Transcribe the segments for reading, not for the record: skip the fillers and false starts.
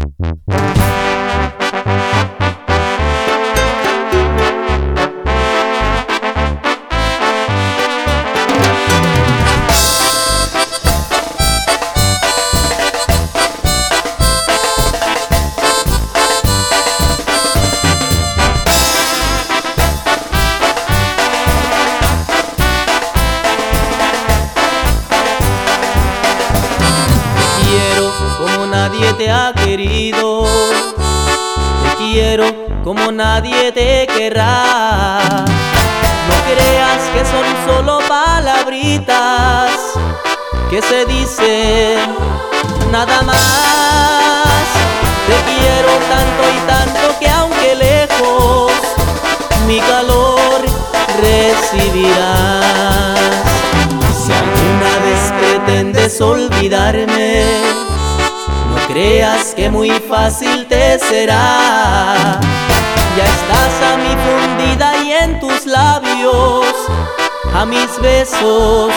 Nadie te ha querido, te quiero como nadie te querrá. No creas que son solo palabritas que se dicen nada más. Te quiero tanto y tanto que aunque lejos mi calor recibirás. Si alguna vez pretendes olvidarme, no creas que muy fácil te será. Ya estás a mi fundida y en tus labios a mis besos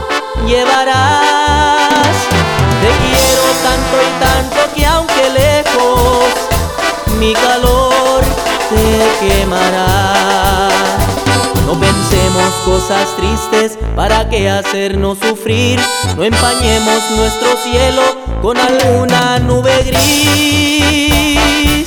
llevarás. Te quiero tanto y tanto que aunque lejos mi calor te quemará. No pensemos cosas tristes, ¿para qué hacernos sufrir? No empañemos nuestro cielo con alguna nube gris.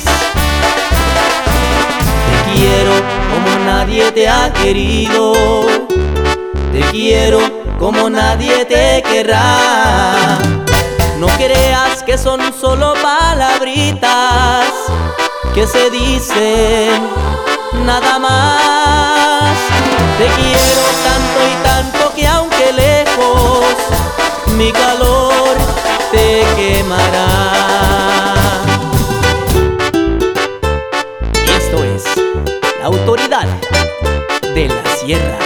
Te quiero como nadie te ha querido, te quiero como nadie te querrá. No creas que son solo palabritas que se dicen nada más. Te quiero tanto y tanto que aunque lejos mi calor te quemará. Y esto es La Autoridad de la Sierra.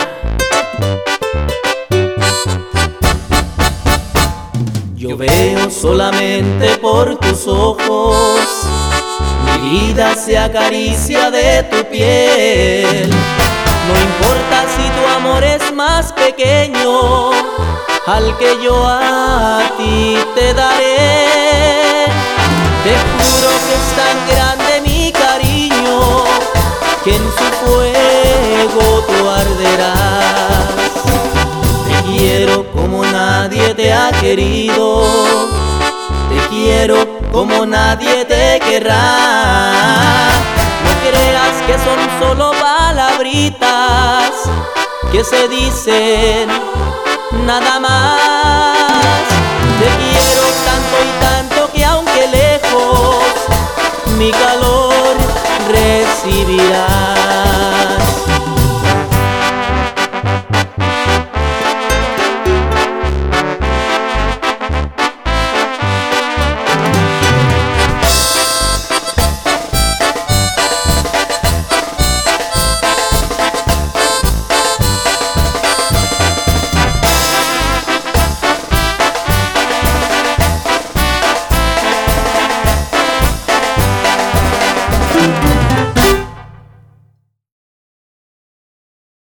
Yo veo solamente por tus ojos, mi vida se acaricia de tu piel. No importa si tu amor es más pequeño al que yo a ti te daré. Te juro que es tan grande mi cariño que en su fuego tú arderás. Te quiero como nadie te ha querido, te quiero como nadie te querrá. No creas que son solo palabritas que se dicen nada más. Te quiero tanto y tanto que aunque lejos mi calor recibirás.